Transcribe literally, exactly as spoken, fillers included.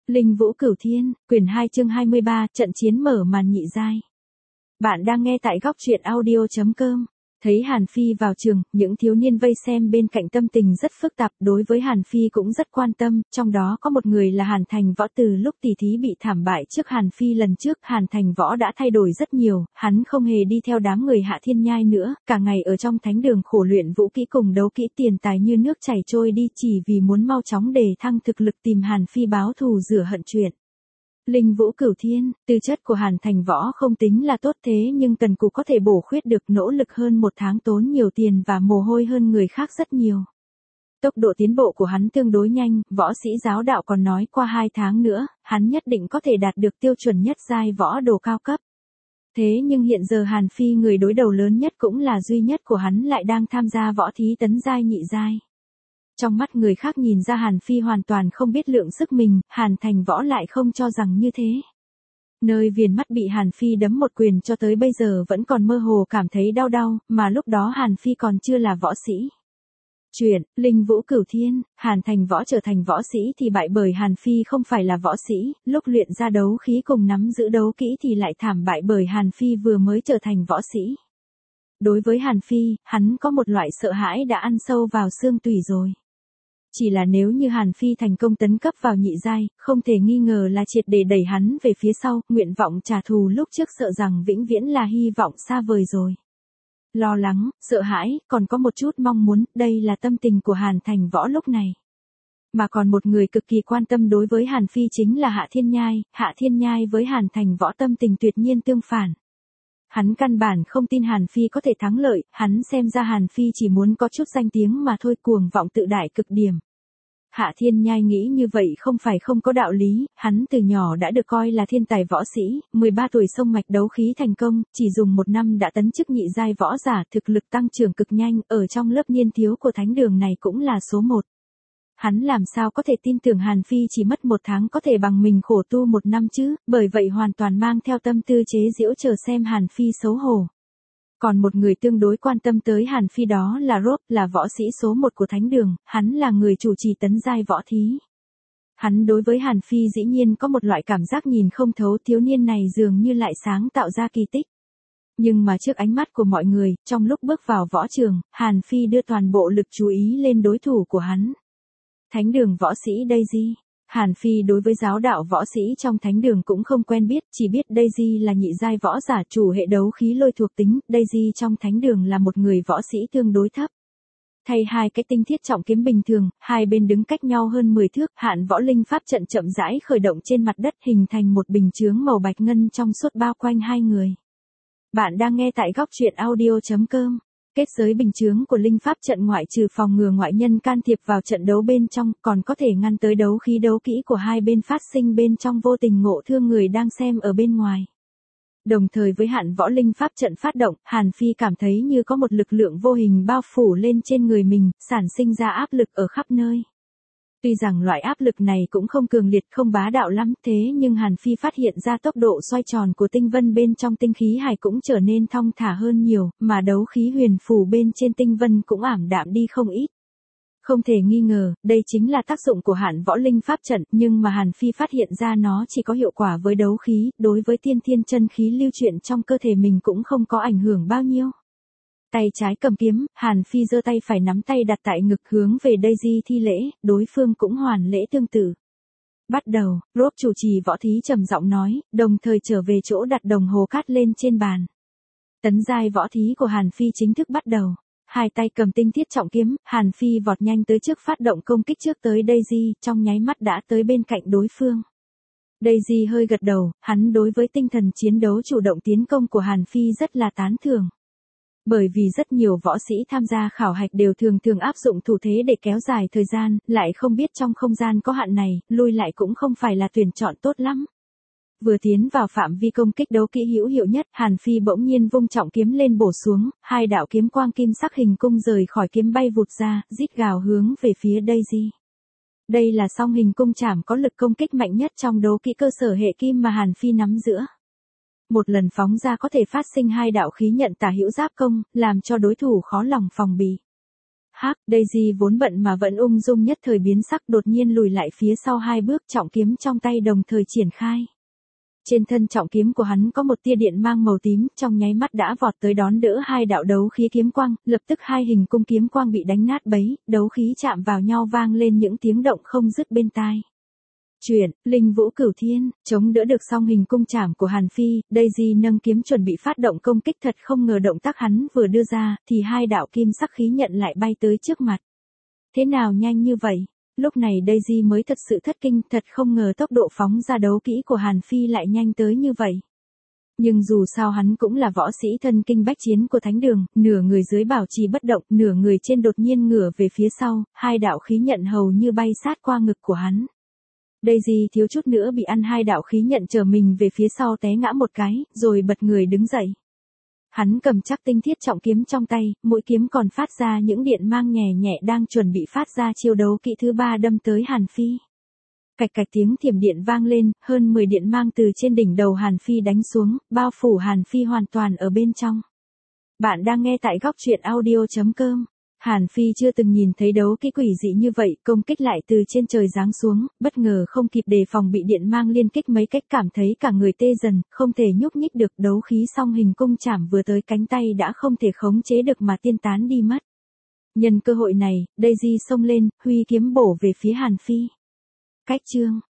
Linh Vũ Cửu Thiên, quyển hai chương hai mươi ba, trận chiến mở màn nhị giai. Bạn đang nghe tại góc truyện audio chấm com. Thấy Hàn Phi vào trường, những thiếu niên vây xem bên cạnh tâm tình rất phức tạp, đối với Hàn Phi cũng rất quan tâm, trong đó có một người là Hàn Thành Võ. Từ lúc tỷ thí bị thảm bại trước Hàn Phi lần trước, Hàn Thành Võ đã thay đổi rất nhiều, hắn không hề đi theo đám người Hạ Thiên Nhai nữa, cả ngày ở trong thánh đường khổ luyện vũ kỹ cùng đấu kỹ, tiền tài như nước chảy trôi đi, chỉ vì muốn mau chóng đề thăng thực lực tìm Hàn Phi báo thù rửa hận chuyện. Linh Vũ Cửu Thiên, tư chất của Hàn Thành Võ không tính là tốt, thế nhưng cần cù có thể bổ khuyết được, nỗ lực hơn một tháng tốn nhiều tiền và mồ hôi hơn người khác rất nhiều. Tốc độ tiến bộ của hắn tương đối nhanh, võ sĩ giáo đạo còn nói qua hai tháng nữa, hắn nhất định có thể đạt được tiêu chuẩn nhất giai võ đồ cao cấp. Thế nhưng hiện giờ Hàn Phi, người đối đầu lớn nhất cũng là duy nhất của hắn, lại đang tham gia võ thí tấn giai nhị giai. Trong mắt người khác nhìn ra Hàn Phi hoàn toàn không biết lượng sức mình, Hàn Thành Võ lại không cho rằng như thế. Nơi viền mắt bị Hàn Phi đấm một quyền cho tới bây giờ vẫn còn mơ hồ cảm thấy đau đau, mà lúc đó Hàn Phi còn chưa là võ sĩ. Chuyện, Linh Vũ Cửu Thiên, Hàn Thành Võ trở thành võ sĩ thì bại bởi Hàn Phi không phải là võ sĩ, lúc luyện ra đấu khí cùng nắm giữ đấu kỹ thì lại thảm bại bởi Hàn Phi vừa mới trở thành võ sĩ. Đối với Hàn Phi, hắn có một loại sợ hãi đã ăn sâu vào xương tủy rồi. Chỉ là nếu như Hàn Phi thành công tấn cấp vào nhị giai, không thể nghi ngờ là triệt để đẩy hắn về phía sau, nguyện vọng trả thù lúc trước sợ rằng vĩnh viễn là hy vọng xa vời rồi. Lo lắng, sợ hãi, còn có một chút mong muốn, đây là tâm tình của Hàn Thành Võ lúc này. Mà còn một người cực kỳ quan tâm đối với Hàn Phi chính là Hạ Thiên Nhai, Hạ Thiên Nhai với Hàn Thành Võ tâm tình tuyệt nhiên tương phản. Hắn căn bản không tin Hàn Phi có thể thắng lợi, hắn xem ra Hàn Phi chỉ muốn có chút danh tiếng mà thôi, cuồng vọng tự đại cực điểm. Hạ Thiên Nhai nghĩ như vậy không phải không có đạo lý, hắn từ nhỏ đã được coi là thiên tài võ sĩ, mười ba tuổi xông mạch đấu khí thành công, chỉ dùng một năm đã tấn chức nhị giai võ giả, thực lực tăng trưởng cực nhanh, ở trong lớp niên thiếu của thánh đường này cũng là số một. Hắn làm sao có thể tin tưởng Hàn Phi chỉ mất một tháng có thể bằng mình khổ tu một năm chứ, bởi vậy hoàn toàn mang theo tâm tư chế giễu chờ xem Hàn Phi xấu hổ. Còn một người tương đối quan tâm tới Hàn Phi đó là Rob, là võ sĩ số một của thánh đường, hắn là người chủ trì tấn giai võ thí. Hắn đối với Hàn Phi dĩ nhiên có một loại cảm giác nhìn không thấu, thiếu niên này dường như lại sáng tạo ra kỳ tích. Nhưng mà trước ánh mắt của mọi người, trong lúc bước vào võ trường, Hàn Phi đưa toàn bộ lực chú ý lên đối thủ của hắn. Thánh đường võ sĩ Daisy. Hàn Phi đối với giáo đạo võ sĩ trong thánh đường cũng không quen biết, chỉ biết Daisy là nhị giai võ giả chủ hệ đấu khí lôi thuộc tính, Daisy trong thánh đường là một người võ sĩ tương đối thấp. Thay hai cái tinh thiết trọng kiếm bình thường, hai bên đứng cách nhau hơn mười thước, Hạn Võ Linh pháp trận chậm rãi khởi động trên mặt đất, hình thành một bình chướng màu bạch ngân trong suốt bao quanh hai người. Bạn đang nghe tại góc truyện audio chấm com. Kết giới bình chướng của linh pháp trận ngoại trừ phòng ngừa ngoại nhân can thiệp vào trận đấu bên trong, còn có thể ngăn tới đấu khí đấu kỹ của hai bên phát sinh bên trong, vô tình ngộ thương người đang xem ở bên ngoài. Đồng thời với Hạn Võ Linh pháp trận phát động, Hàn Phi cảm thấy như có một lực lượng vô hình bao phủ lên trên người mình, sản sinh ra áp lực ở khắp nơi. Tuy rằng loại áp lực này cũng không cường liệt, không bá đạo lắm, thế nhưng Hàn Phi phát hiện ra tốc độ xoay tròn của tinh vân bên trong tinh khí hải cũng trở nên thong thả hơn nhiều, mà đấu khí huyền phù bên trên tinh vân cũng ảm đạm đi không ít. Không thể nghi ngờ, đây chính là tác dụng của Hạn Võ Linh pháp trận, nhưng mà Hàn Phi phát hiện ra nó chỉ có hiệu quả với đấu khí, đối với tiên thiên chân khí lưu chuyển trong cơ thể mình cũng không có ảnh hưởng bao nhiêu. Tay trái cầm kiếm, Hàn Phi giơ tay phải nắm tay đặt tại ngực hướng về Daisy thi lễ, đối phương cũng hoàn lễ tương tự. Bắt đầu, Rob chủ trì võ thí trầm giọng nói, đồng thời trở về chỗ đặt đồng hồ cát lên trên bàn. Tấn giai võ thí của Hàn Phi chính thức bắt đầu. Hai tay cầm tinh thiết trọng kiếm, Hàn Phi vọt nhanh tới trước phát động công kích trước tới Daisy, trong nháy mắt đã tới bên cạnh đối phương. Daisy hơi gật đầu, hắn đối với tinh thần chiến đấu chủ động tiến công của Hàn Phi rất là tán thưởng. Bởi vì rất nhiều võ sĩ tham gia khảo hạch đều thường thường áp dụng thủ thế để kéo dài thời gian, lại không biết trong không gian có hạn này, lui lại cũng không phải là tuyển chọn tốt lắm. Vừa tiến vào phạm vi công kích đấu kỹ hữu hiệu nhất, Hàn Phi bỗng nhiên vung trọng kiếm lên bổ xuống, hai đạo kiếm quang kim sắc hình cung rời khỏi kiếm bay vụt ra, rít gào hướng về phía Daisy. Đây là song hình cung chảm có lực công kích mạnh nhất trong đấu kỹ cơ sở hệ kim mà Hàn Phi nắm giữ. Một lần phóng ra có thể phát sinh hai đạo khí nhận tả hữu giáp công, làm cho đối thủ khó lòng phòng bị. Hắc, Daisy vốn bận mà vẫn ung dung nhất thời biến sắc, đột nhiên lùi lại phía sau hai bước, trọng kiếm trong tay đồng thời triển khai. Trên thân trọng kiếm của hắn có một tia điện mang màu tím, trong nháy mắt đã vọt tới đón đỡ hai đạo đấu khí kiếm quang, lập tức hai hình cung kiếm quang bị đánh nát bấy, đấu khí chạm vào nhau vang lên những tiếng động không dứt bên tai. Chuyển, Linh Vũ Cửu Thiên, chống đỡ được song hình cung chảm của Hàn Phi, Daisy nâng kiếm chuẩn bị phát động công kích, thật không ngờ động tác hắn vừa đưa ra, thì hai đạo kim sắc khí nhận lại bay tới trước mặt. Thế nào nhanh như vậy? Lúc này Daisy mới thật sự thất kinh, thật không ngờ tốc độ phóng ra đấu kỹ của Hàn Phi lại nhanh tới như vậy. Nhưng dù sao hắn cũng là võ sĩ thân kinh bách chiến của thánh đường, nửa người dưới bảo trì bất động, nửa người trên đột nhiên ngửa về phía sau, hai đạo khí nhận hầu như bay sát qua ngực của hắn. Daisy thiếu chút nữa bị ăn hai đạo khí nhận trở mình về phía sau té ngã một cái, rồi bật người đứng dậy. Hắn cầm chắc tinh thiết trọng kiếm trong tay, mũi kiếm còn phát ra những điện mang nhẹ nhẹ, đang chuẩn bị phát ra chiêu đấu kỹ thứ ba đâm tới Hàn Phi. Cạch cạch tiếng thiểm điện vang lên, hơn mười điện mang từ trên đỉnh đầu Hàn Phi đánh xuống, bao phủ Hàn Phi hoàn toàn ở bên trong. Bạn đang nghe tại góc truyện audio chấm com. Hàn Phi chưa từng nhìn thấy đấu kỹ quỷ dị như vậy, công kích lại từ trên trời giáng xuống, bất ngờ không kịp đề phòng bị điện mang liên kích mấy cách, cảm thấy cả người tê dần, không thể nhúc nhích được, đấu khí song hình cung chảm vừa tới cánh tay đã không thể khống chế được mà tiên tán đi mất. Nhân cơ hội này, Daisy xông lên, huy kiếm bổ về phía Hàn Phi. Cách chương